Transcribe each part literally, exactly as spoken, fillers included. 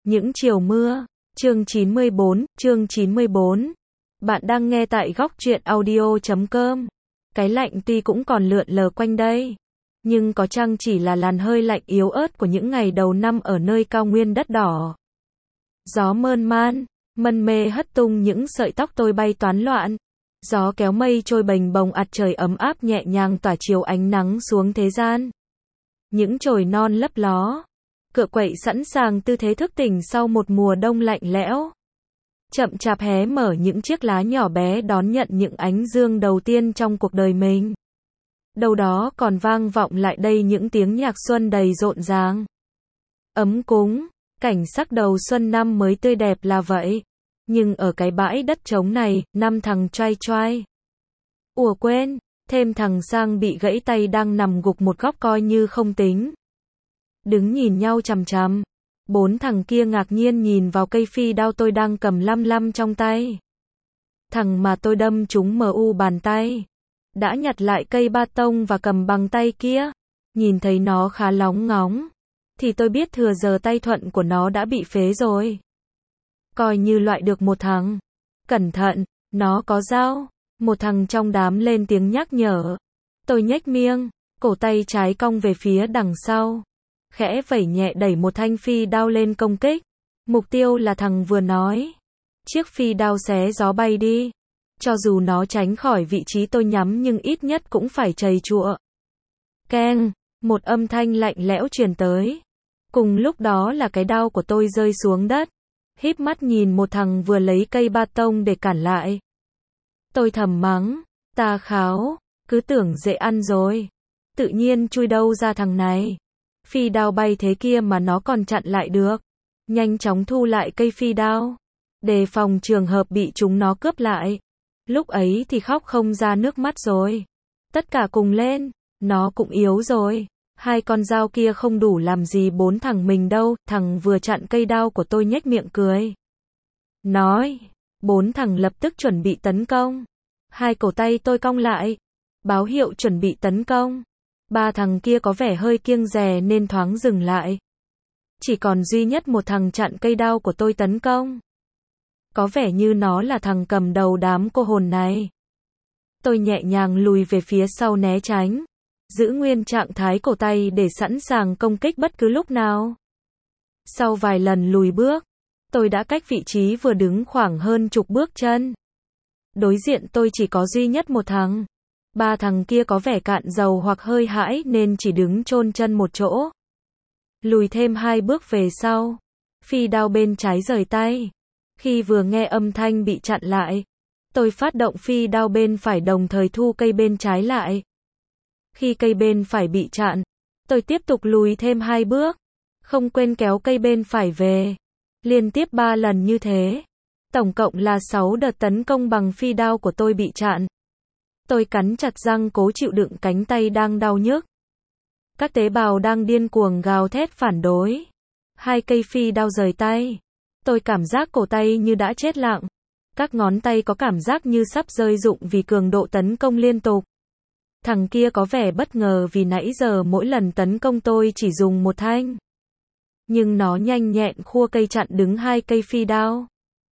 Những chiều mưa, chương chín mươi bốn, chương chín mươi bốn. Bạn đang nghe tại góc truyện audio chấm com. Cái lạnh tuy cũng còn lượn lờ quanh đây, nhưng có chăng chỉ là làn hơi lạnh yếu ớt của những ngày đầu năm ở nơi cao nguyên đất đỏ. Gió mơn man, mân mê hất tung những sợi tóc tôi bay toán loạn. Gió kéo mây trôi bềnh bồng ạt trời ấm áp nhẹ nhàng tỏa chiếu ánh nắng xuống thế gian. Những chồi non lấp ló, cựa quậy sẵn sàng tư thế thức tỉnh sau một mùa đông lạnh lẽo. Chậm chạp hé mở những chiếc lá nhỏ bé đón nhận những ánh dương đầu tiên trong cuộc đời mình. Đâu đó còn vang vọng lại đây những tiếng nhạc xuân đầy rộn ràng. Ấm cúng, cảnh sắc đầu xuân năm mới tươi đẹp là vậy. Nhưng ở cái bãi đất trống này, năm thằng trai trai. Ủa quên, thêm thằng Sang bị gãy tay đang nằm gục một góc coi như không tính. Đứng nhìn nhau chằm chằm. Bốn thằng kia ngạc nhiên nhìn vào cây phi đao tôi đang cầm lăm lăm trong tay. Thằng mà tôi đâm trúng mờ u bàn tay đã nhặt lại cây ba tông và cầm bằng tay kia. Nhìn thấy nó khá lóng ngóng, thì tôi biết thừa giờ tay thuận của nó đã bị phế rồi. Coi như loại được một thằng. Cẩn thận, nó có dao. Một thằng trong đám lên tiếng nhắc nhở. Tôi nhếch miệng, cổ tay trái cong về phía đằng sau. Khẽ vẩy nhẹ đẩy một thanh phi đao lên công kích. Mục tiêu là thằng vừa nói. Chiếc phi đao xé gió bay đi. Cho dù nó tránh khỏi vị trí tôi nhắm nhưng ít nhất cũng phải chầy chụa. Keng, một âm thanh lạnh lẽo truyền tới. Cùng lúc đó là cái đao của tôi rơi xuống đất. Híp mắt nhìn một thằng vừa lấy cây ba tông để cản lại. Tôi thầm mắng, ta kháo, cứ tưởng dễ ăn rồi. Tự nhiên chui đâu ra thằng này. Phi đao bay thế kia mà nó còn chặn lại được. Nhanh chóng thu lại cây phi đao, đề phòng trường hợp bị chúng nó cướp lại. Lúc ấy thì khóc không ra nước mắt rồi. Tất cả cùng lên, nó cũng yếu rồi. Hai con dao kia không đủ làm gì bốn thằng mình đâu. Thằng vừa chặn cây đao của tôi nhếch miệng cười. Nói, bốn thằng lập tức chuẩn bị tấn công. Hai cổ tay tôi cong lại, báo hiệu chuẩn bị tấn công. Ba thằng kia có vẻ hơi kiêng dè nên thoáng dừng lại. Chỉ còn duy nhất một thằng chặn cây đao của tôi tấn công. Có vẻ như nó là thằng cầm đầu đám cô hồn này. Tôi nhẹ nhàng lùi về phía sau né tránh, giữ nguyên trạng thái cổ tay để sẵn sàng công kích bất cứ lúc nào. Sau vài lần lùi bước, tôi đã cách vị trí vừa đứng khoảng hơn chục bước chân. Đối diện tôi chỉ có duy nhất một thằng. Ba thằng kia có vẻ cạn dầu hoặc hơi hãi nên chỉ đứng chôn chân một chỗ. Lùi thêm hai bước về sau, phi đao bên trái rời tay. Khi vừa nghe âm thanh bị chặn lại, tôi phát động phi đao bên phải đồng thời thu cây bên trái lại. Khi cây bên phải bị chặn, tôi tiếp tục lùi thêm hai bước, không quên kéo cây bên phải về. Liên tiếp ba lần như thế, tổng cộng là sáu đợt tấn công bằng phi đao của tôi bị chặn. Tôi cắn chặt răng cố chịu đựng cánh tay đang đau nhức. Các tế bào đang điên cuồng gào thét phản đối. Hai cây phi đao rời tay. Tôi cảm giác cổ tay như đã chết lặng. Các ngón tay có cảm giác như sắp rơi rụng vì cường độ tấn công liên tục. Thằng kia có vẻ bất ngờ vì nãy giờ mỗi lần tấn công tôi chỉ dùng một thanh. Nhưng nó nhanh nhẹn khua cây chặn đứng hai cây phi đao.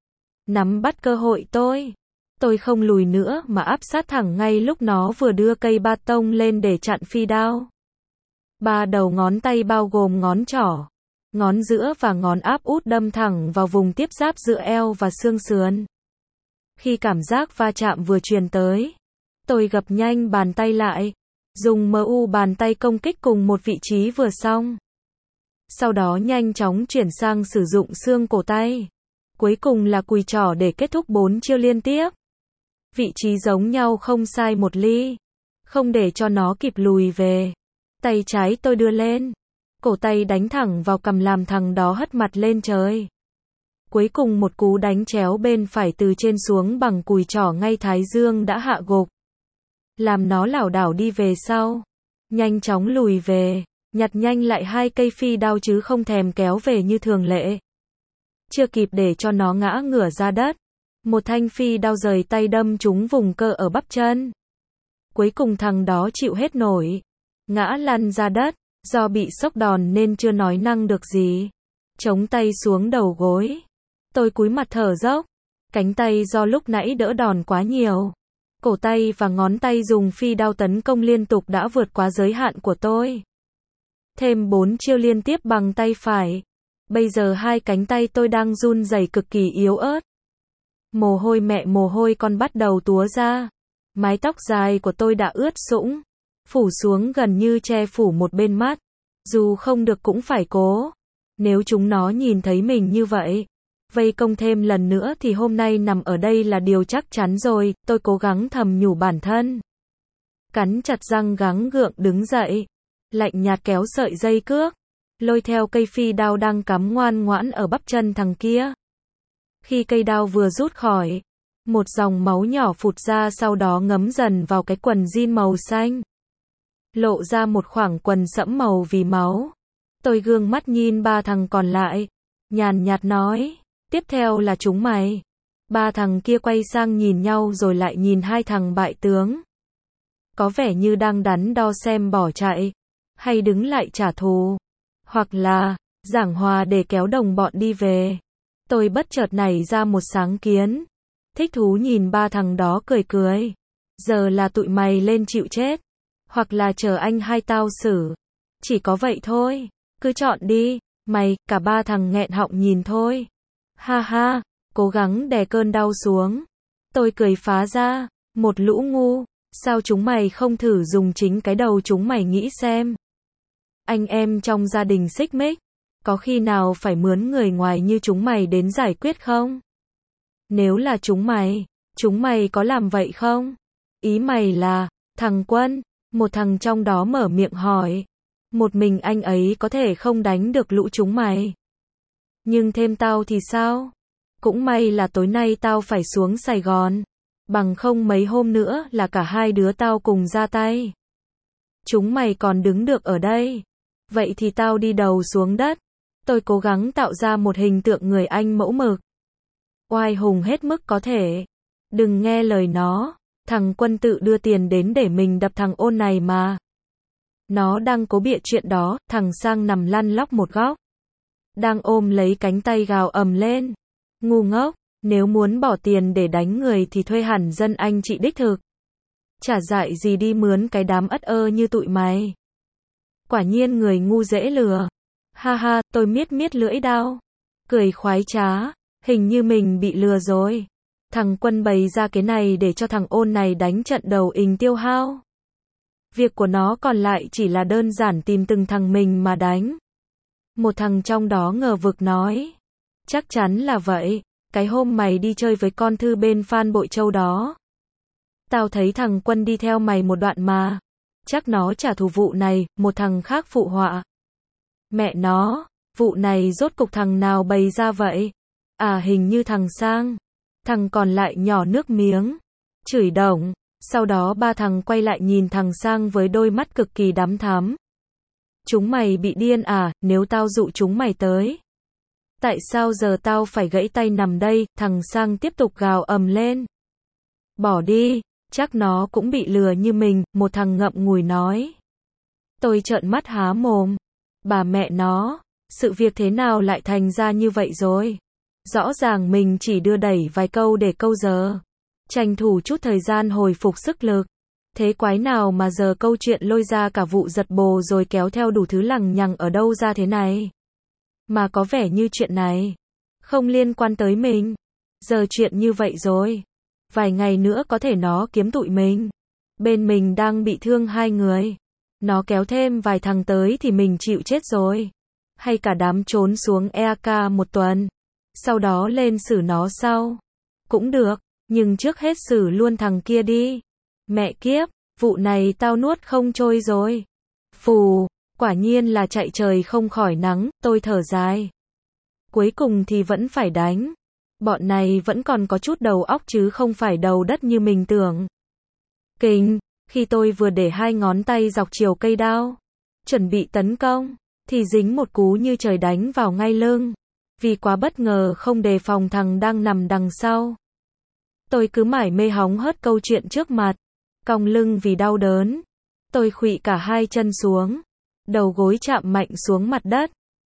Nắm bắt cơ hội tôi. Tôi không lùi nữa mà áp sát thẳng ngay lúc nó vừa đưa cây ba tông lên để chặn phi đao. Ba đầu ngón tay bao gồm ngón trỏ, ngón giữa và ngón áp út đâm thẳng vào vùng tiếp giáp giữa eo và xương sườn. Khi cảm giác va chạm vừa truyền tới, tôi gập nhanh bàn tay lại, dùng em u bàn tay công kích cùng một vị trí vừa xong. Sau đó nhanh chóng chuyển sang sử dụng xương cổ tay. Cuối cùng là cùi trỏ để kết thúc bốn chiêu liên tiếp. Vị trí giống nhau không sai một ly. Không để cho nó kịp lùi về. Tay trái tôi đưa lên. Cổ tay đánh thẳng vào cằm làm thằng đó hất mặt lên trời. Cuối cùng một cú đánh chéo bên phải từ trên xuống bằng cùi trỏ ngay thái dương đã hạ gục. Làm nó lảo đảo đi về sau. Nhanh chóng lùi về. Nhặt nhanh lại hai cây phi đao chứ không thèm kéo về như thường lệ. Chưa kịp để cho nó ngã ngửa ra đất. Một thanh phi đao rời tay đâm trúng vùng cơ ở bắp chân. Cuối cùng thằng đó chịu hết nổi. Ngã lăn ra đất. Do bị sốc đòn nên chưa nói năng được gì. chống tay xuống đầu gối. Tôi cúi mặt thở dốc. Cánh tay do lúc nãy đỡ đòn quá nhiều. Cổ tay và ngón tay dùng phi đao tấn công liên tục đã vượt quá giới hạn của tôi. Thêm bốn chiêu liên tiếp bằng tay phải. Bây giờ hai cánh tay tôi đang run rẩy cực kỳ yếu ớt. Mồ hôi mẹ mồ hôi con bắt đầu túa ra. Mái tóc dài của tôi đã ướt sũng, phủ xuống gần như che phủ một bên mắt. Dù không được cũng phải cố. Nếu chúng nó nhìn thấy mình như vậy, vây công thêm lần nữa thì hôm nay nằm ở đây là điều chắc chắn rồi, tôi cố gắng thầm nhủ bản thân. Cắn chặt răng gắng gượng đứng dậy, lạnh nhạt kéo sợi dây cước, lôi theo cây phi đao đang cắm ngoan ngoãn ở bắp chân thằng kia. Khi cây đao vừa rút khỏi, một dòng máu nhỏ phụt ra sau đó ngấm dần vào cái quần jean màu xanh. Lộ ra một khoảng quần sẫm màu vì máu. Tôi gương mắt nhìn ba thằng còn lại, nhàn nhạt nói, tiếp theo là chúng mày. Ba thằng kia quay sang nhìn nhau rồi lại nhìn hai thằng bại tướng. Có vẻ như đang đắn đo xem bỏ chạy, hay đứng lại trả thù, hoặc là giảng hòa để kéo đồng bọn đi về. Tôi bất chợt nảy ra một sáng kiến. Thích thú nhìn ba thằng đó cười cười. Giờ là tụi mày lên chịu chết, hoặc là chờ anh hai tao xử. Chỉ có vậy thôi, cứ chọn đi. Mày, cả ba thằng nghẹn họng nhìn thôi. Ha ha, cố gắng đè cơn đau xuống. Tôi cười phá ra, một lũ ngu, sao chúng mày không thử dùng chính cái đầu chúng mày nghĩ xem. Anh em trong gia đình xích mích, có khi nào phải mướn người ngoài như chúng mày đến giải quyết không? Nếu là chúng mày, chúng mày có làm vậy không? Ý mày là, thằng Quân, một thằng trong đó mở miệng hỏi. Một mình anh ấy có thể không đánh được lũ chúng mày. Nhưng thêm tao thì sao? Cũng may là tối nay tao phải xuống Sài Gòn. Bằng không mấy hôm nữa là cả hai đứa tao cùng ra tay. Chúng mày còn đứng được ở đây. Vậy thì tao đi đầu xuống đất. Tôi cố gắng tạo ra một hình tượng người anh mẫu mực. Oai hùng hết mức có thể. Đừng nghe lời nó. Thằng Quân tự đưa tiền đến để mình đập thằng Ôn này mà. Nó đang cố bịa chuyện đó. Thằng Sang nằm lăn lóc một góc, đang ôm lấy cánh tay gào ầm lên. Ngu ngốc, nếu muốn bỏ tiền để đánh người thì thuê hẳn dân anh chị đích thực. Chả dại gì đi mướn cái đám ất ơ như tụi mày. Quả nhiên người ngu dễ lừa. Ha ha, tôi miết miết lưỡi đao. Cười khoái trá, hình như mình bị lừa rồi. Thằng Quân bày ra cái này để cho thằng Ôn này đánh trận đầu ình tiêu hao. Việc của nó còn lại chỉ là đơn giản tìm từng thằng mình mà đánh. Một thằng trong đó ngờ vực nói. Chắc chắn là vậy, cái hôm mày đi chơi với con Thư bên Phan Bội Châu đó. Tao thấy thằng Quân đi theo mày một đoạn mà. Chắc nó trả thù vụ này, một thằng khác phụ họa. Mẹ nó, vụ này rốt cục thằng nào bày ra vậy? À hình như thằng Sang. Thằng còn lại nhỏ nước miếng, chửi đồng. Sau đó ba thằng quay lại nhìn thằng Sang với đôi mắt cực kỳ đắm thắm. Chúng mày bị điên à, nếu tao dụ chúng mày tới. Tại sao giờ tao phải gãy tay nằm đây, thằng Sang tiếp tục gào ầm lên. Bỏ đi, chắc nó cũng bị lừa như mình, một thằng ngậm ngùi nói. Tôi trợn mắt há mồm. Bà mẹ nó, sự việc thế nào lại thành ra như vậy rồi? Rõ ràng mình chỉ đưa đẩy vài câu để câu giờ. Tranh thủ chút thời gian hồi phục sức lực. Thế quái nào mà giờ câu chuyện lôi ra cả vụ giật bồ rồi kéo theo đủ thứ lằng nhằng ở đâu ra thế này? Mà có vẻ như chuyện này không liên quan tới mình. Giờ chuyện như vậy rồi. Vài ngày nữa có thể nó kiếm tụi mình. Bên mình đang bị thương hai người. Nó kéo thêm vài thằng tới thì mình chịu chết rồi. Hay cả đám trốn xuống e a ca một tuần. Sau đó lên xử nó sau. Cũng được, nhưng trước hết xử luôn thằng kia đi. Mẹ kiếp, vụ này tao nuốt không trôi rồi. Phù, quả nhiên là chạy trời không khỏi nắng, tôi thở dài. Cuối cùng thì vẫn phải đánh. Bọn này vẫn còn có chút đầu óc chứ không phải đầu đất như mình tưởng. Kinh, khi tôi vừa để hai ngón tay dọc chiều cây đao, chuẩn bị tấn công, thì dính một cú như trời đánh vào ngay lưng. Vì quá bất ngờ không đề phòng thằng đang nằm đằng sau. Tôi cứ mải mê hóng hớt câu chuyện trước mặt, cong lưng vì đau đớn. Tôi khuỵu cả hai chân xuống, đầu gối chạm mạnh xuống mặt đất.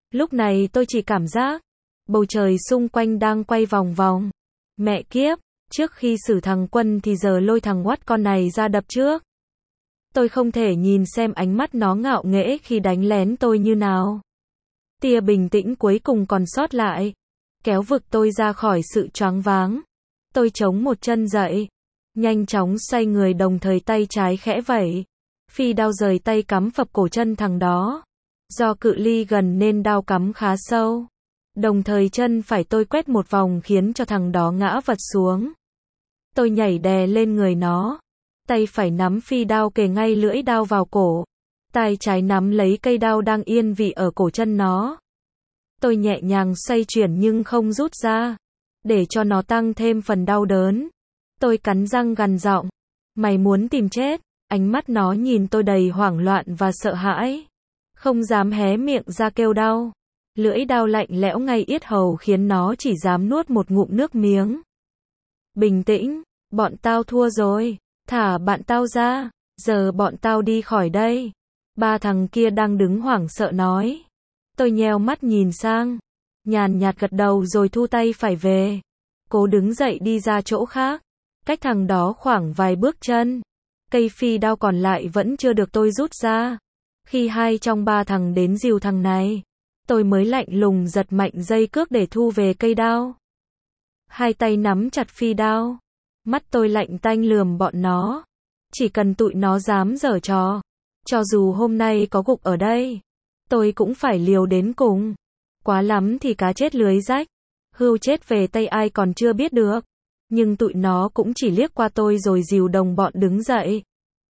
Lúc này tôi chỉ cảm giác, bầu trời xung quanh đang quay vòng vòng. Mẹ kiếp, trước khi xử thằng Quân thì giờ lôi thằng Watt con này ra đập trước. Tôi không thể nhìn xem ánh mắt nó ngạo nghễ khi đánh lén tôi như nào. Tia bình tĩnh cuối cùng còn sót lại, kéo vực tôi ra khỏi sự choáng váng. Tôi chống một chân dậy, nhanh chóng xoay người đồng thời tay trái khẽ vẩy. Phi đao rời tay cắm phập cổ chân thằng đó. Do cự ly gần nên đao cắm khá sâu. Đồng thời chân phải tôi quét một vòng khiến cho thằng đó ngã vật xuống. Tôi nhảy đè lên người nó. Tay phải nắm phi đao kề ngay lưỡi đao vào cổ. Tay trái nắm lấy cây đao đang yên vị ở cổ chân nó. Tôi nhẹ nhàng xoay chuyển nhưng không rút ra, để cho nó tăng thêm phần đau đớn. Tôi cắn răng gằn giọng, mày muốn tìm chết? Ánh mắt nó nhìn tôi đầy hoảng loạn và sợ hãi. Không dám hé miệng ra kêu đau. Lưỡi đao lạnh lẽo ngay yết hầu khiến nó chỉ dám nuốt một ngụm nước miếng. Bình tĩnh, bọn tao thua rồi. Thả bạn tao ra, giờ bọn tao đi khỏi đây. Ba thằng kia đang đứng hoảng sợ nói. Tôi nheo mắt nhìn sang, nhàn nhạt gật đầu rồi thu tay phải về. Cố đứng dậy đi ra chỗ khác, cách thằng đó khoảng vài bước chân. Cây phi đao còn lại vẫn chưa được tôi rút ra. Khi hai trong ba thằng đến dìu thằng này, tôi mới lạnh lùng giật mạnh dây cước để thu về cây đao. Hai tay nắm chặt phi đao. Mắt tôi lạnh tanh lườm bọn nó. Chỉ cần tụi nó dám giở trò, cho dù hôm nay có gục ở đây, tôi cũng phải liều đến cùng. Quá lắm thì cá chết lưới rách. Hươu chết về tay ai còn chưa biết được. Nhưng tụi nó cũng chỉ liếc qua tôi rồi dìu đồng bọn đứng dậy.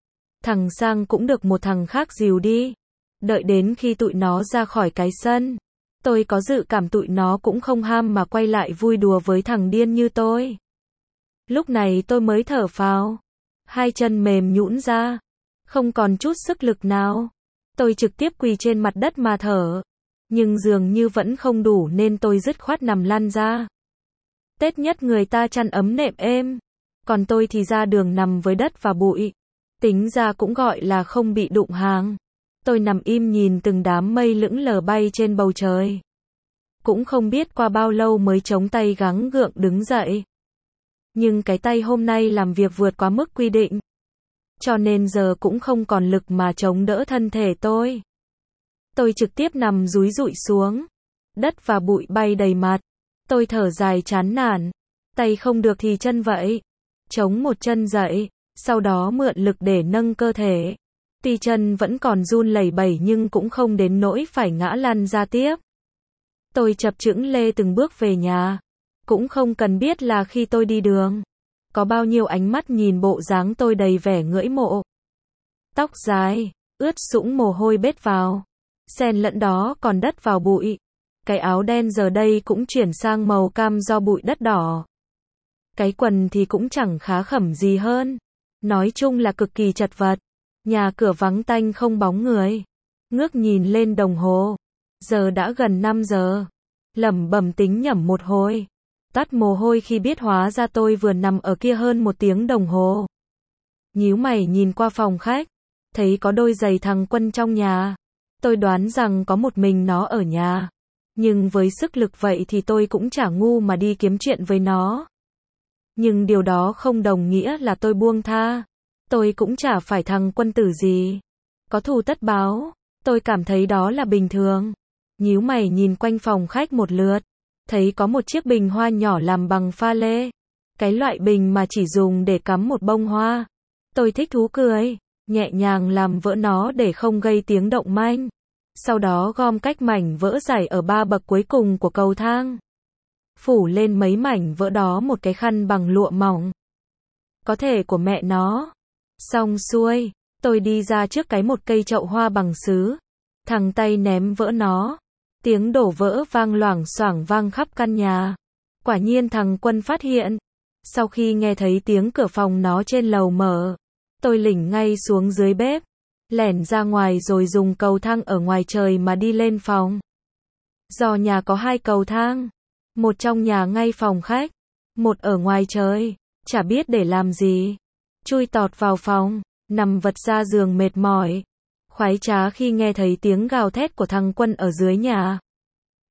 Thằng Sang cũng được một thằng khác dìu đi. Đợi đến khi tụi nó ra khỏi cái sân, tôi có dự cảm tụi nó cũng không ham mà quay lại vui đùa với thằng điên như tôi. Lúc này tôi mới thở phào. Hai chân mềm nhũn ra, không còn chút sức lực nào. Tôi trực tiếp quỳ trên mặt đất mà thở. Nhưng dường như vẫn không đủ nên tôi dứt khoát nằm lăn ra. Tết nhất người ta chăn ấm nệm êm, còn tôi thì ra đường nằm với đất và bụi. Tính ra cũng gọi là không bị đụng hàng. Tôi nằm im nhìn từng đám mây lững lờ bay trên bầu trời. Cũng không biết qua bao lâu mới chống tay gắng gượng đứng dậy. Nhưng cái tay hôm nay làm việc vượt quá mức quy định. Cho nên giờ cũng không còn lực mà chống đỡ thân thể tôi. Tôi trực tiếp nằm dúi dụi xuống. Đất và bụi bay đầy mặt. Tôi thở dài chán nản. Tay không được thì chân vậy. Chống một chân dậy, sau đó mượn lực để nâng cơ thể. Tuy chân vẫn còn run lẩy bẩy nhưng cũng không đến nỗi phải ngã lăn ra tiếp. Tôi chập chững lê từng bước về nhà. Cũng không cần biết là khi tôi đi đường, có bao nhiêu ánh mắt nhìn bộ dáng tôi đầy vẻ ngưỡng mộ. Tóc dài, ướt sũng mồ hôi bết vào. Xen lẫn đó còn đất vào bụi. Cái áo đen giờ đây cũng chuyển sang màu cam do bụi đất đỏ. Cái quần thì cũng chẳng khá khẩm gì hơn. Nói chung là cực kỳ chật vật. Nhà cửa vắng tanh không bóng người. Ngước nhìn lên đồng hồ. Giờ đã gần năm giờ. Lẩm bẩm tính nhẩm một hồi. Toát mồ hôi khi biết hóa ra tôi vừa nằm ở kia hơn một tiếng đồng hồ. Nhíu mày nhìn qua phòng khách. Thấy có đôi giày thằng Quân trong nhà. Tôi đoán rằng có một mình nó ở nhà. Nhưng với sức lực vậy thì tôi cũng chả ngu mà đi kiếm chuyện với nó. Nhưng điều đó không đồng nghĩa là tôi buông tha. Tôi cũng chả phải thằng Quân tử gì. Có thù tất báo. Tôi cảm thấy đó là bình thường. Nhíu mày nhìn quanh phòng khách một lượt. Thấy có một chiếc bình hoa nhỏ làm bằng pha lê. Cái loại bình mà chỉ dùng để cắm một bông hoa. Tôi thích thú cười. Nhẹ nhàng làm vỡ nó để không gây tiếng động manh. Sau đó gom cách mảnh vỡ rải ở ba bậc cuối cùng của cầu thang. Phủ lên mấy mảnh vỡ đó một cái khăn bằng lụa mỏng. Có thể của mẹ nó. Xong xuôi, tôi đi ra trước cái một cây chậu hoa bằng sứ. Thằng tay ném vỡ nó. Tiếng đổ vỡ vang loảng xoảng vang khắp căn nhà. Quả nhiên thằng Quân phát hiện. Sau khi nghe thấy tiếng cửa phòng nó trên lầu mở, tôi lỉnh ngay xuống dưới bếp. Lẻn ra ngoài rồi dùng cầu thang ở ngoài trời mà đi lên phòng. Do nhà có hai cầu thang. Một trong nhà ngay phòng khách. Một ở ngoài trời. Chả biết để làm gì. Chui tọt vào phòng. Nằm vật ra giường mệt mỏi. Khoái trá khi nghe thấy tiếng gào thét của thằng Quân ở dưới nhà.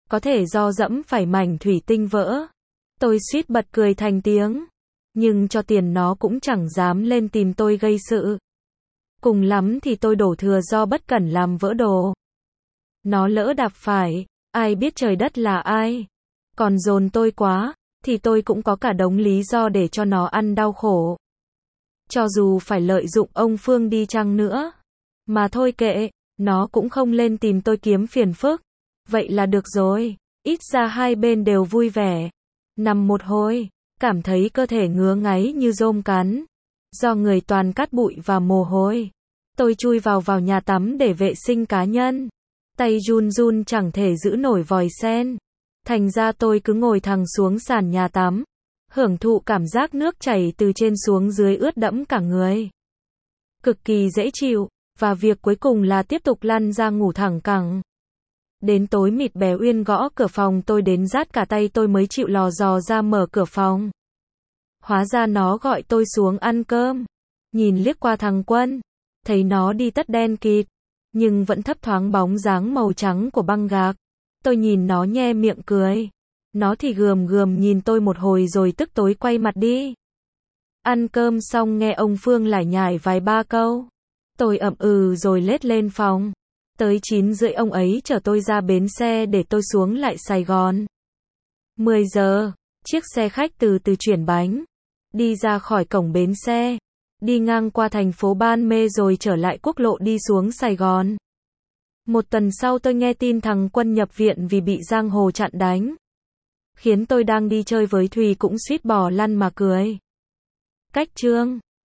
có thể do dẫm phải mảnh thủy tinh vỡ. Tôi suýt bật cười thành tiếng. Nhưng cho tiền nó cũng chẳng dám lên tìm tôi gây sự. Cùng lắm thì tôi đổ thừa do bất cẩn làm vỡ đồ. Nó lỡ đạp phải, ai biết trời đất là ai. Còn dồn tôi quá, thì tôi cũng có cả đống lý do để cho nó ăn đau khổ. Cho dù phải lợi dụng ông Phương đi chăng nữa. Mà thôi kệ, nó cũng không lên tìm tôi kiếm phiền phức. Vậy là được rồi, ít ra hai bên đều vui vẻ. Nằm một hồi, cảm thấy cơ thể ngứa ngáy như rôm cắn. Do người toàn cát bụi và mồ hôi. Tôi chui vào vào nhà tắm để vệ sinh cá nhân. Tay run run chẳng thể giữ nổi vòi sen. Thành ra tôi cứ ngồi thẳng xuống sàn nhà tắm. Hưởng thụ cảm giác nước chảy từ trên xuống dưới ướt đẫm cả người. Cực kỳ dễ chịu. Và việc cuối cùng là tiếp tục lăn ra ngủ thẳng cẳng. Đến tối mịt bé Uyên gõ cửa phòng tôi đến rát cả tay tôi mới chịu lò dò ra mở cửa phòng. Hóa ra nó gọi tôi xuống ăn cơm. Nhìn liếc qua thằng Quân. Thấy nó đi tất đen kịt. Nhưng vẫn thấp thoáng bóng dáng màu trắng của băng gạc. Tôi nhìn nó nhe miệng cười. Nó thì gườm gườm nhìn tôi một hồi rồi tức tối quay mặt đi. Ăn cơm xong nghe ông Phương lải nhải vài ba câu. Tôi ậm ừ rồi lết lên phòng. Tới chín rưỡi ông ấy chở tôi ra bến xe để tôi xuống lại Sài Gòn. mười giờ, chiếc xe khách từ từ chuyển bánh. Đi ra khỏi cổng bến xe. Đi ngang qua thành phố Ban Mê rồi trở lại quốc lộ đi xuống Sài Gòn. Một tuần sau tôi nghe tin thằng Quân nhập viện vì bị giang hồ chặn đánh. Khiến tôi đang đi chơi với Thùy cũng suýt bỏ lăn mà cười. Cách chương